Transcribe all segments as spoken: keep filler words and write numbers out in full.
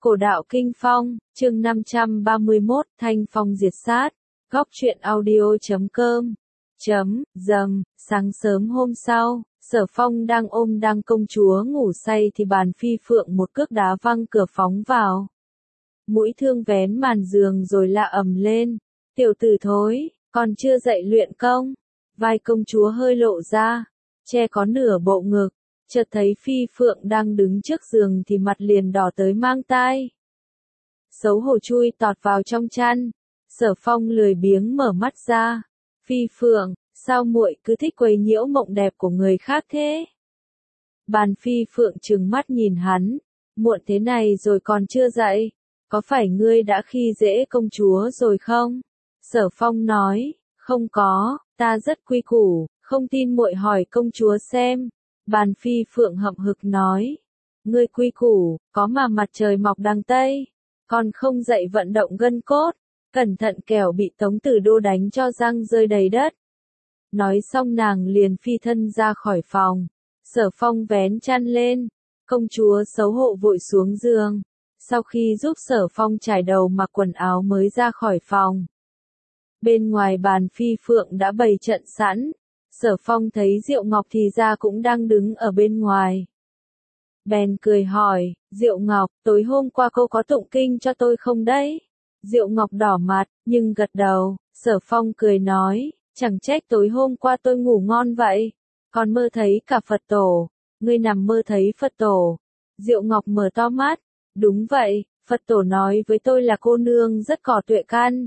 Cổ đạo Kinh Phong, chương năm trăm ba mươi mốt, Thanh Phong diệt sát. Góc truyện audio chấm com. Chấm, dầm, sáng sớm hôm sau, Sở Phong đang ôm đang công chúa ngủ say thì bàn phi phượng một cước đá văng cửa phóng vào. Mũi thương vén màn giường rồi la ầm lên. Tiểu tử thối, còn chưa dậy luyện công. Vai công chúa hơi lộ ra, che có nửa bộ ngực. Chợt thấy phi phượng đang đứng trước giường thì mặt liền đỏ tới mang tai. Xấu hổ chui tọt vào trong chăn. Sở Phong lười biếng mở mắt ra. Phi phượng, sao muội cứ thích quấy nhiễu mộng đẹp của người khác thế? Bàn phi phượng trừng mắt nhìn hắn. Muộn thế này rồi còn chưa dậy. Có phải ngươi đã khi dễ công chúa rồi không? Sở Phong nói, không có, ta rất quy củ, không tin muội hỏi công chúa xem. Bàn phi phượng hậm hực nói, ngươi quy củ, có mà mặt trời mọc đằng Tây, còn không dậy vận động gân cốt, cẩn thận kẻo bị Tống Tử Đô đánh cho răng rơi đầy đất. Nói xong nàng liền phi thân ra khỏi phòng. Sở Phong vén chăn lên, công chúa xấu hổ vội xuống giường. Sau khi giúp Sở Phong trải đầu mặc quần áo mới ra khỏi phòng. Bên ngoài bàn phi phượng đã bày trận sẵn. Sở Phong thấy Diệu Ngọc thì ra cũng đang đứng ở bên ngoài. Bèn cười hỏi, Diệu Ngọc, tối hôm qua cô có tụng kinh cho tôi không đấy? Diệu Ngọc đỏ mặt, nhưng gật đầu. Sở Phong cười nói, chẳng trách tối hôm qua tôi ngủ ngon vậy. Còn mơ thấy cả Phật tổ. Ngươi nằm mơ thấy Phật tổ. Diệu Ngọc mở to mắt. Đúng vậy, Phật tổ nói với tôi là cô nương rất có tuệ căn.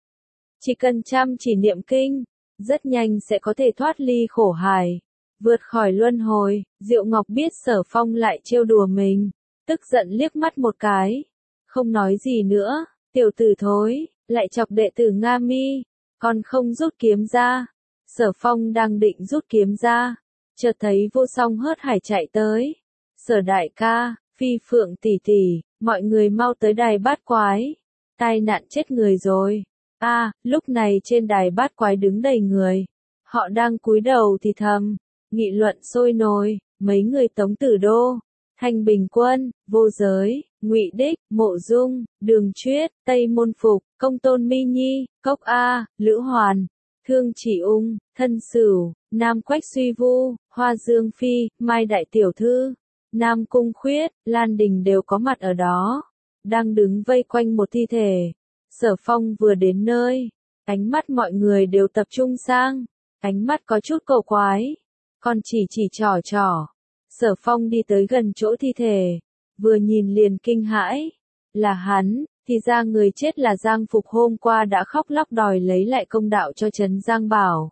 Chỉ cần chăm chỉ niệm kinh, rất nhanh sẽ có thể thoát ly khổ hải, vượt khỏi luân hồi. Diệu Ngọc biết Sở Phong lại trêu đùa mình, tức giận liếc mắt một cái, không nói gì nữa. Tiểu tử thối, lại chọc đệ tử Nga Mi, còn không rút kiếm ra. Sở Phong đang định rút kiếm ra, chợt thấy Vô Song hớt hải chạy tới. Sở đại ca, phi phượng tỷ tỷ, mọi người mau tới đài bát quái, tai nạn chết người rồi. A, à, lúc này trên đài bát quái đứng đầy người. Họ đang cúi đầu thì thầm, nghị luận sôi nổi, mấy người Tống Tử Đô, Thanh Bình Quân, Vô Giới, Ngụy Đích, Mộ Dung, Đường Chuyết, Tây Môn Phục, Công Tôn Mi Nhi, Cốc A, Lữ Hoàn, Thương Chỉ Ung, Thân Sửu, Nam Quách Suy Vu, Hoa Dương Phi, Mai Đại Tiểu Thư, Nam Cung Khuyết, Lan Đình đều có mặt ở đó, đang đứng vây quanh một thi thể. Sở Phong vừa đến nơi, ánh mắt mọi người đều tập trung sang, ánh mắt có chút cổ quái, còn chỉ chỉ trỏ trỏ. Sở Phong đi tới gần chỗ thi thể, vừa nhìn liền kinh hãi, là hắn, thì ra người chết là Giang Phục hôm qua đã khóc lóc đòi lấy lại công đạo cho Trấn Giang Bảo.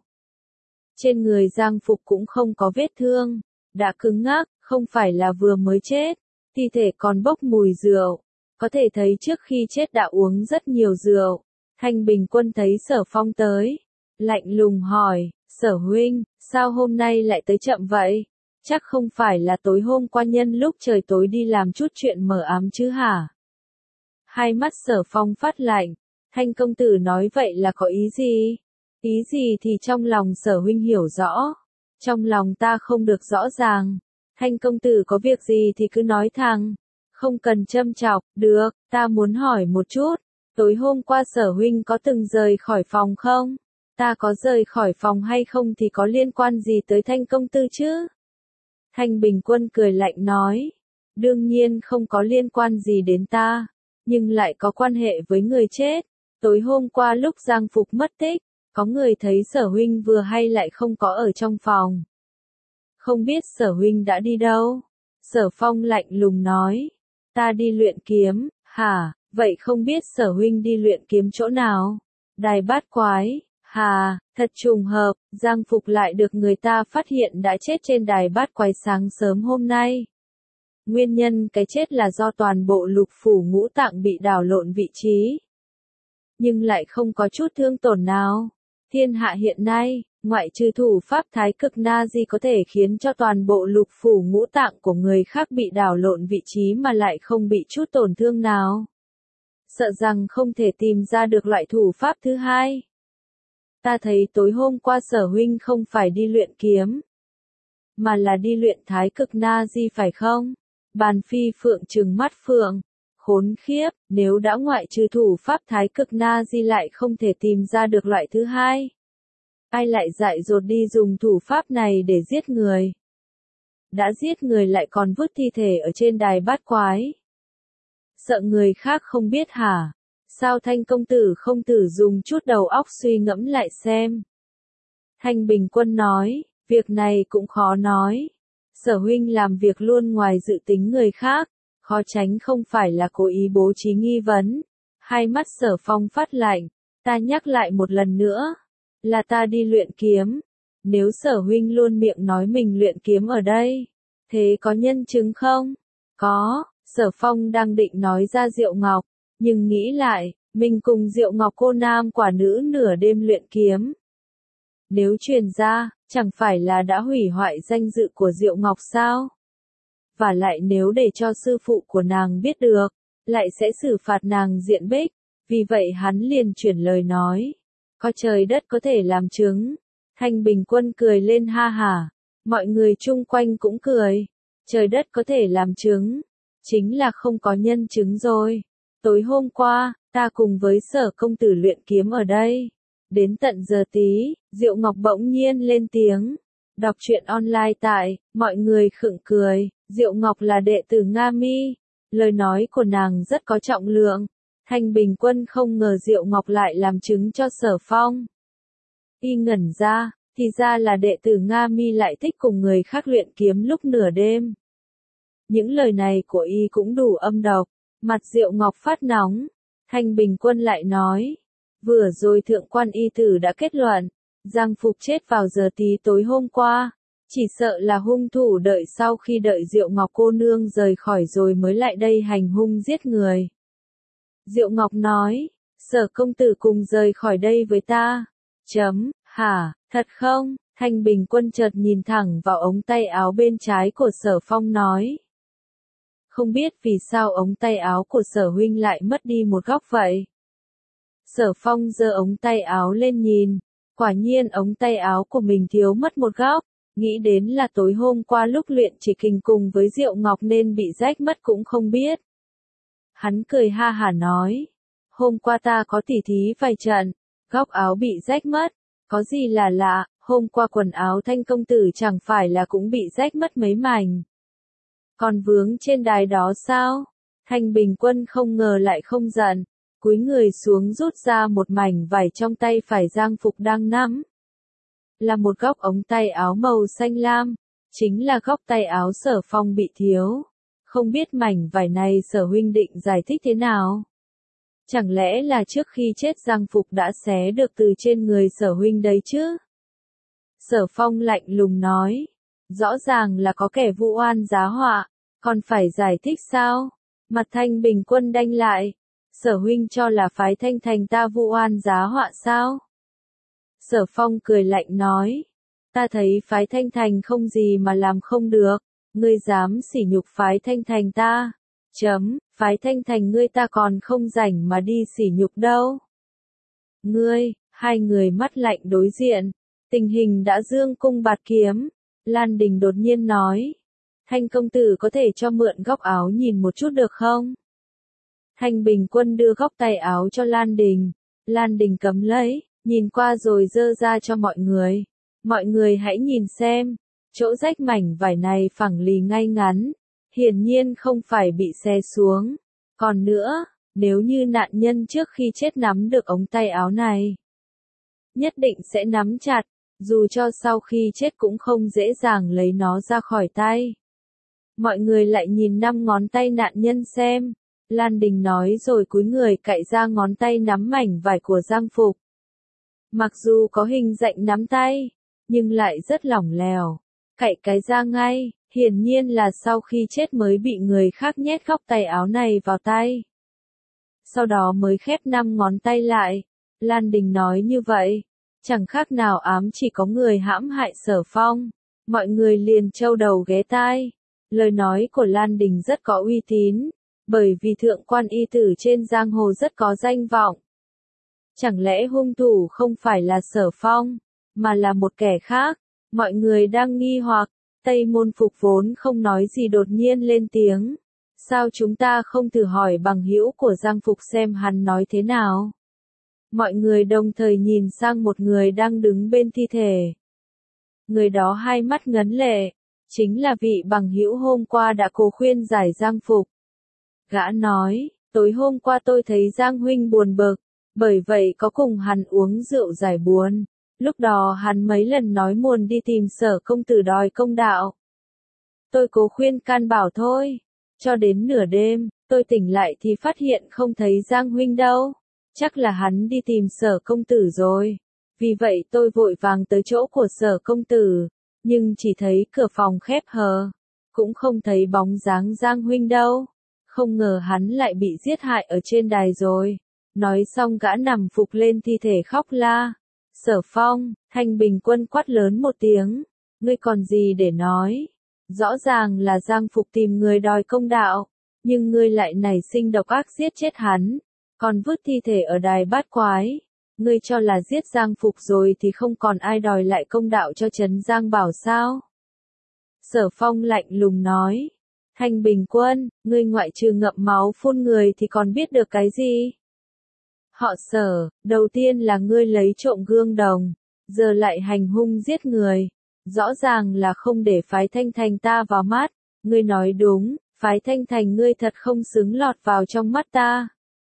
Trên người Giang Phục cũng không có vết thương, đã cứng ngắc, không phải là vừa mới chết, thi thể còn bốc mùi rượu. Có thể thấy trước khi chết đã uống rất nhiều rượu. Thanh Bình Quân thấy Sở Phong tới, lạnh lùng hỏi, Sở huynh, sao hôm nay lại tới chậm vậy? Chắc không phải là tối hôm qua nhân lúc trời tối đi làm chút chuyện mờ ám chứ hả? Hai mắt Sở Phong phát lạnh, Thanh công tử nói vậy là có ý gì? Ý gì thì trong lòng Sở huynh hiểu rõ, trong lòng ta không được rõ ràng. Thanh công tử có việc gì thì cứ nói thẳng. Không cần châm chọc, được, ta muốn hỏi một chút, tối hôm qua Sở huynh có từng rời khỏi phòng không? Ta có rời khỏi phòng hay không thì có liên quan gì tới Thanh công tử chứ? Thanh Bình Quân cười lạnh nói, đương nhiên không có liên quan gì đến ta, nhưng lại có quan hệ với người chết. Tối hôm qua lúc Giang Phục mất tích, có người thấy Sở huynh vừa hay lại không có ở trong phòng. Không biết Sở huynh đã đi đâu? Sở Phong lạnh lùng nói. Ta đi luyện kiếm, hả, vậy không biết Sở huynh đi luyện kiếm chỗ nào? Đài bát quái, hà, thật trùng hợp, Giang Phục lại được người ta phát hiện đã chết trên đài bát quái sáng sớm hôm nay. Nguyên nhân cái chết là do toàn bộ lục phủ ngũ tạng bị đảo lộn vị trí. Nhưng lại không có chút thương tổn nào. Thiên hạ hiện nay, ngoại trừ thủ pháp thái cực na di có thể khiến cho toàn bộ lục phủ ngũ tạng của người khác bị đảo lộn vị trí mà lại không bị chút tổn thương nào. Sợ rằng không thể tìm ra được loại thủ pháp thứ hai. Ta thấy tối hôm qua Sở huynh không phải đi luyện kiếm, mà là đi luyện thái cực na di phải không? Bàn phi phượng trừng mắt phượng, Khốn khiếp, nếu đã ngoại trừ thủ pháp thái cực na di lại không thể tìm ra được loại thứ hai. Ai lại dại dột đi dùng thủ pháp này để giết người? Đã giết người lại còn vứt thi thể ở trên đài bát quái. Sợ người khác không biết hả? Sao Thanh công tử không thử dùng chút đầu óc suy ngẫm lại xem? Thanh Bình Quân nói, việc này cũng khó nói. Sở huynh làm việc luôn ngoài dự tính người khác, khó tránh không phải là cố ý bố trí nghi vấn. Hai mắt Sở Phong phát lạnh, ta nhắc lại một lần nữa, là ta đi luyện kiếm. Nếu Sở huynh luôn miệng nói mình luyện kiếm ở đây, thế có nhân chứng không? Có, Sở Phong đang định nói ra Diệu Ngọc, nhưng nghĩ lại, mình cùng Diệu Ngọc cô nam quả nữ nửa đêm luyện kiếm. Nếu truyền ra, chẳng phải là đã hủy hoại danh dự của Diệu Ngọc sao? Và lại nếu để cho sư phụ của nàng biết được, lại sẽ xử phạt nàng diện bích. Vì vậy hắn liền chuyển lời nói, có trời đất có thể làm chứng. Thanh Bình Quân cười lên ha hả, mọi người chung quanh cũng cười. Trời đất có thể làm chứng, chính là không có nhân chứng rồi. Tối hôm qua, ta cùng với Sở công tử luyện kiếm ở đây. Đến tận giờ tí, Diệu Ngọc bỗng nhiên lên tiếng. Đọc truyện online tại, mọi người khựng cười. Diệu Ngọc là đệ tử Nga Mi. Lời nói của nàng rất có trọng lượng. Thanh Bình Quân không ngờ Diệu Ngọc lại làm chứng cho Sở Phong. Y ngẩn ra, thì ra là đệ tử Nga Mi lại thích cùng người khác luyện kiếm lúc nửa đêm. Những lời này của Y cũng đủ âm độc. Mặt Diệu Ngọc phát nóng. Thanh Bình Quân lại nói. Vừa rồi thượng quan y tử đã kết luận, Giang Phục chết vào giờ tí tối hôm qua, chỉ sợ là hung thủ đợi sau khi đợi Diệu Ngọc cô nương rời khỏi rồi mới lại đây hành hung giết người. Diệu Ngọc nói, Sở công tử cùng rời khỏi đây với ta. Chấm, hả, thật không? Thanh Bình Quân chợt nhìn thẳng vào ống tay áo bên trái của Sở Phong nói. Không biết vì sao ống tay áo của Sở huynh lại mất đi một góc vậy? Sở Phong giơ ống tay áo lên nhìn, quả nhiên ống tay áo của mình thiếu mất một góc, nghĩ đến là tối hôm qua lúc luyện chỉ kình cùng với Diệu Ngọc nên bị rách mất cũng không biết. Hắn cười ha hả nói, hôm qua ta có tỉ thí vài trận, góc áo bị rách mất, có gì là lạ, hôm qua quần áo Thanh công tử chẳng phải là cũng bị rách mất mấy mảnh. Còn vướng trên đài đó sao? Thanh Bình Quân không ngờ lại không giận. Cúi người xuống rút ra một mảnh vải trong tay phải Giang Phục đang nắm. Là một góc ống tay áo màu xanh lam, chính là góc tay áo Sở Phong bị thiếu. Không biết mảnh vải này Sở huynh định giải thích thế nào? Chẳng lẽ là trước khi chết Giang Phục đã xé được từ trên người Sở huynh đấy chứ? Sở Phong lạnh lùng nói, rõ ràng là có kẻ vu oan giá họa, còn phải giải thích sao? Mặt Thanh Bình Quân đanh lại. Sở huynh cho là phái Thanh Thành ta vu oan giá họa sao? Sở Phong cười lạnh nói. Ta thấy phái Thanh Thành không gì mà làm không được. Ngươi dám sỉ nhục phái Thanh Thành ta. Chấm, phái Thanh Thành ngươi ta còn không rảnh mà đi sỉ nhục đâu. Ngươi, hai người mắt lạnh đối diện. Tình hình đã dương cung bạt kiếm. Lan Đình đột nhiên nói. Thanh công tử có thể cho mượn góc áo nhìn một chút được không? Thanh Bình Quân đưa góc tay áo cho Lan Đình. Lan Đình cầm lấy, nhìn qua rồi giơ ra cho mọi người. Mọi người hãy nhìn xem, chỗ rách mảnh vải này phẳng lì ngay ngắn, hiển nhiên không phải bị xé xuống. Còn nữa, nếu như nạn nhân trước khi chết nắm được ống tay áo này, nhất định sẽ nắm chặt, dù cho sau khi chết cũng không dễ dàng lấy nó ra khỏi tay. Mọi người lại nhìn năm ngón tay nạn nhân xem. Lan Đình nói rồi cúi người cạy ra ngón tay nắm mảnh vải của Giang Phục. Mặc dù có hình dạng nắm tay, nhưng lại rất lỏng lẻo. Cạy cái ra ngay, hiển nhiên là sau khi chết mới bị người khác nhét góc tay áo này vào tay. Sau đó mới khép năm ngón tay lại. Lan Đình nói như vậy, chẳng khác nào ám chỉ có người hãm hại Sở Phong. Mọi người liền trâu đầu ghé tai. Lời nói của Lan Đình rất có uy tín. Bởi vì thượng quan y tử trên giang hồ rất có danh vọng. Chẳng lẽ hung thủ không phải là Sở Phong, mà là một kẻ khác? Mọi người đang nghi hoặc, Tây Môn Phục vốn không nói gì đột nhiên lên tiếng. Sao chúng ta không thử hỏi bằng hữu của Giang Phục xem hắn nói thế nào? Mọi người đồng thời nhìn sang một người đang đứng bên thi thể. Người đó hai mắt ngấn lệ, chính là vị bằng hữu hôm qua đã cố khuyên giải Giang Phục. Gã nói, tối hôm qua tôi thấy Giang huynh buồn bực, bởi vậy có cùng hắn uống rượu giải buồn. Lúc đó hắn mấy lần nói muốn đi tìm Sở công tử đòi công đạo. Tôi cố khuyên can bảo thôi, cho đến nửa đêm, tôi tỉnh lại thì phát hiện không thấy Giang huynh đâu. Chắc là hắn đi tìm Sở công tử rồi. Vì vậy tôi vội vàng tới chỗ của Sở công tử, nhưng chỉ thấy cửa phòng khép hờ, cũng không thấy bóng dáng Giang huynh đâu. Không ngờ hắn lại bị giết hại ở trên đài rồi. Nói xong gã nằm phục lên thi thể khóc la. Sở Phong, Thanh Bình Quân quát lớn một tiếng. Ngươi còn gì để nói? Rõ ràng là Giang Phục tìm người đòi công đạo, nhưng ngươi lại nảy sinh độc ác giết chết hắn, còn vứt thi thể ở đài bát quái. Ngươi cho là giết Giang Phục rồi thì không còn ai đòi lại công đạo cho Trấn Giang Bảo sao? Sở Phong lạnh lùng nói. Thanh Bình Quân, ngươi ngoại trừ ngậm máu phun người thì còn biết được cái gì? Họ Sở, đầu tiên là ngươi lấy trộm gương đồng, giờ lại hành hung giết người. Rõ ràng là không để phái Thanh Thành ta vào mắt. Ngươi nói đúng, phái Thanh Thành ngươi thật không xứng lọt vào trong mắt ta.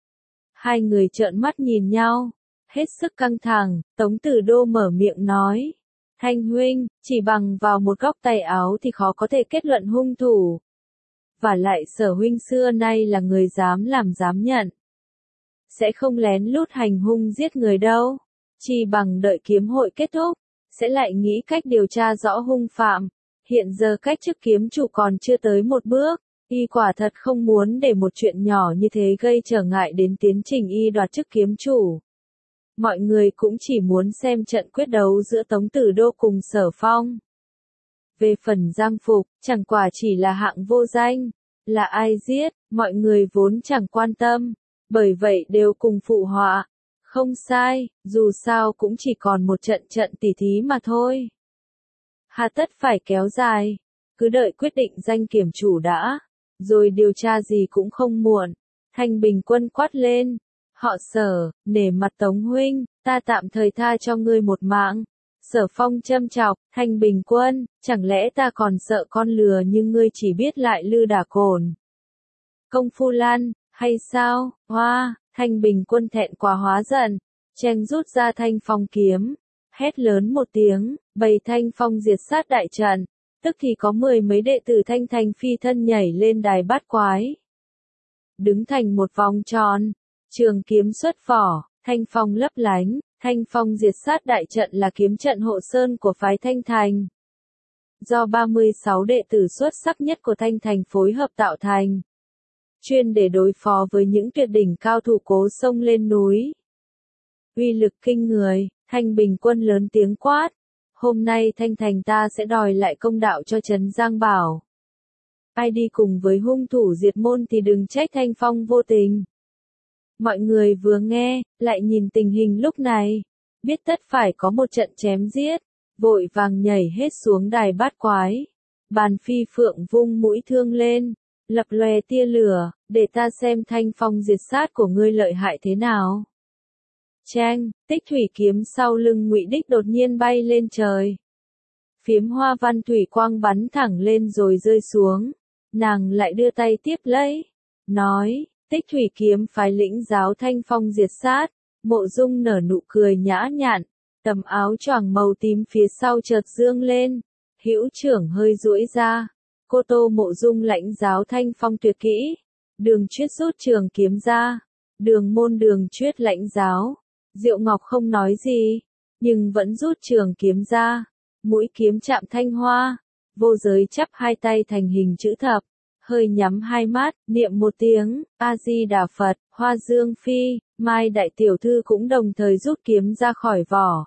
Hai người trợn mắt nhìn nhau, hết sức căng thẳng. Tống Tử Đô mở miệng nói. Thanh huynh, chỉ bằng vào một góc tay áo thì khó có thể kết luận hung thủ. Và lại Sở huynh xưa nay là người dám làm dám nhận, sẽ không lén lút hành hung giết người đâu. Chỉ bằng đợi kiếm hội kết thúc, sẽ lại nghĩ cách điều tra rõ hung phạm. Hiện giờ cách chức kiếm chủ còn chưa tới một bước, y quả thật không muốn để một chuyện nhỏ như thế gây trở ngại đến tiến trình y đoạt chức kiếm chủ. Mọi người cũng chỉ muốn xem trận quyết đấu giữa Tống Tử Đô cùng Sở Phong. Về phần Giang Phục, chẳng quả chỉ là hạng vô danh, là ai giết, mọi người vốn chẳng quan tâm, bởi vậy đều cùng phụ họa. Không sai, dù sao cũng chỉ còn một trận trận tỉ thí mà thôi. Hà tất phải kéo dài, cứ đợi quyết định danh kiểm chủ đã, rồi điều tra gì cũng không muộn. Thanh Bình Quân quát lên. Họ Sở, nể mặt Tống huynh, ta tạm thời tha cho ngươi một mạng. Sở Phong châm chọc. Thanh Bình Quân, chẳng lẽ ta còn sợ con lừa nhưng ngươi chỉ biết lại lư đả cồn công phu lan, hay sao? Hoa, Thanh Bình Quân thẹn quá hóa giận, cheng rút ra thanh phong kiếm, hét lớn một tiếng, bày thanh phong diệt sát đại trận, tức thì có mười mấy đệ tử Thanh Thành phi thân nhảy lên đài bát quái. Đứng thành một vòng tròn, trường kiếm xuất vỏ, thanh phong lấp lánh. Thanh phong diệt sát đại trận là kiếm trận hộ sơn của phái Thanh Thành, do ba mươi sáu đệ tử xuất sắc nhất của Thanh Thành phối hợp tạo thành, chuyên để đối phó với những tuyệt đỉnh cao thủ cố xông lên núi. Uy lực kinh người, Thanh Bình Quân lớn tiếng quát. Hôm nay Thanh Thành ta sẽ đòi lại công đạo cho Trấn Giang Bảo. Ai đi cùng với hung thủ diệt môn thì đừng trách Thanh Phong vô tình. Mọi người vừa nghe, lại nhìn tình hình lúc này, biết tất phải có một trận chém giết, vội vàng nhảy hết xuống đài bát quái. Bàn phi phượng vung mũi thương lên, lập lòe tia lửa, để ta xem thanh phong diệt sát của ngươi lợi hại thế nào. Chang, tích thủy kiếm sau lưng Ngụy Đích đột nhiên bay lên trời. Phiếm hoa văn thủy quang bắn thẳng lên rồi rơi xuống. Nàng lại đưa tay tiếp lấy, nói, tích thủy kiếm phái lĩnh giáo thanh phong diệt sát. Mộ Dung nở nụ cười nhã nhặn, tầm áo choàng màu tím phía sau chợt dương lên, hữu trưởng hơi duỗi ra. Cô Tô Mộ Dung lãnh giáo thanh phong tuyệt kỹ. Đường Chuyết rút trường kiếm ra. Đường môn Đường Chuyết lãnh giáo. Diệu Ngọc không nói gì, nhưng vẫn rút trường kiếm ra. Mũi kiếm chạm thanh hoa. Vô Giới chắp hai tay thành hình chữ thập, hơi nhắm hai mắt, niệm một tiếng, A-di-đà Phật. Hoa Dương Phi, Mai Đại Tiểu Thư cũng đồng thời rút kiếm ra khỏi vỏ.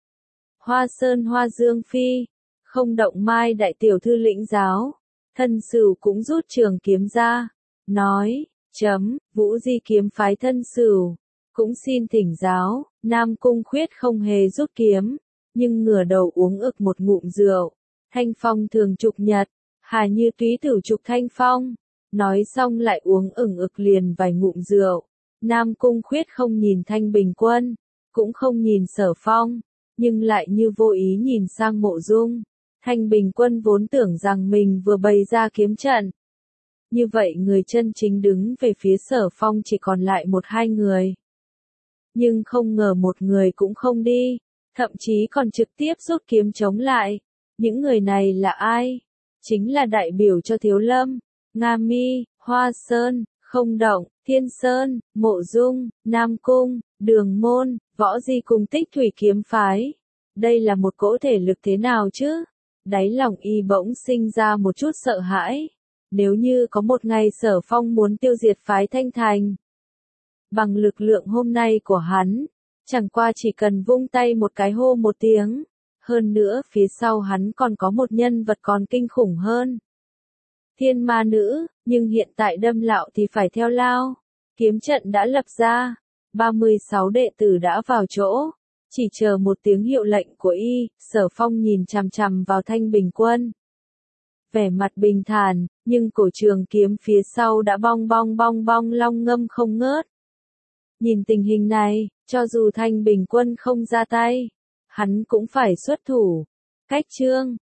Hoa Sơn Hoa Dương Phi, không động Mai Đại Tiểu Thư lĩnh giáo. Thân Sửu cũng rút trường kiếm ra, nói, chấm, Vũ Di kiếm phái Thân Sửu, cũng xin thỉnh giáo. Nam Cung Khuyết không hề rút kiếm, nhưng ngửa đầu uống ực một ngụm rượu. Thanh phong thường trục nhật, Hà Như Túy tử trục thanh phong. Nói xong lại uống ửng ực liền vài ngụm rượu. Nam Cung Khuyết không nhìn Thanh Bình Quân, cũng không nhìn Sở Phong, nhưng lại như vô ý nhìn sang Mộ Dung. Thanh Bình Quân vốn tưởng rằng mình vừa bày ra kiếm trận. Như vậy người chân chính đứng về phía Sở Phong chỉ còn lại một hai người. Nhưng không ngờ một người cũng không đi, thậm chí còn trực tiếp rút kiếm chống lại. Những người này là ai? Chính là đại biểu cho Thiếu Lâm, Nga Mi, Hoa Sơn, Không Động, Thiên Sơn, Mộ Dung, Nam Cung, Đường Môn, Võ Di cùng Tích Thủy kiếm phái. Đây là một cỗ thể lực thế nào chứ? Đáy lòng y bỗng sinh ra một chút sợ hãi. Nếu như có một ngày Sở Phong muốn tiêu diệt phái Thanh Thành, bằng lực lượng hôm nay của hắn, chẳng qua chỉ cần vung tay một cái hô một tiếng. Hơn nữa phía sau hắn còn có một nhân vật còn kinh khủng hơn. Thiên ma nữ, nhưng hiện tại đâm lạo thì phải theo lao. Kiếm trận đã lập ra, ba mươi sáu đệ tử đã vào chỗ, chỉ chờ một tiếng hiệu lệnh của y. Sở Phong nhìn chằm chằm vào Thanh Bình Quân. Vẻ mặt bình thản, nhưng cổ trường kiếm phía sau đã bong bong bong bong long ngâm không ngớt. Nhìn tình hình này, cho dù Thanh Bình Quân không ra tay, hắn cũng phải xuất thủ. Cách chương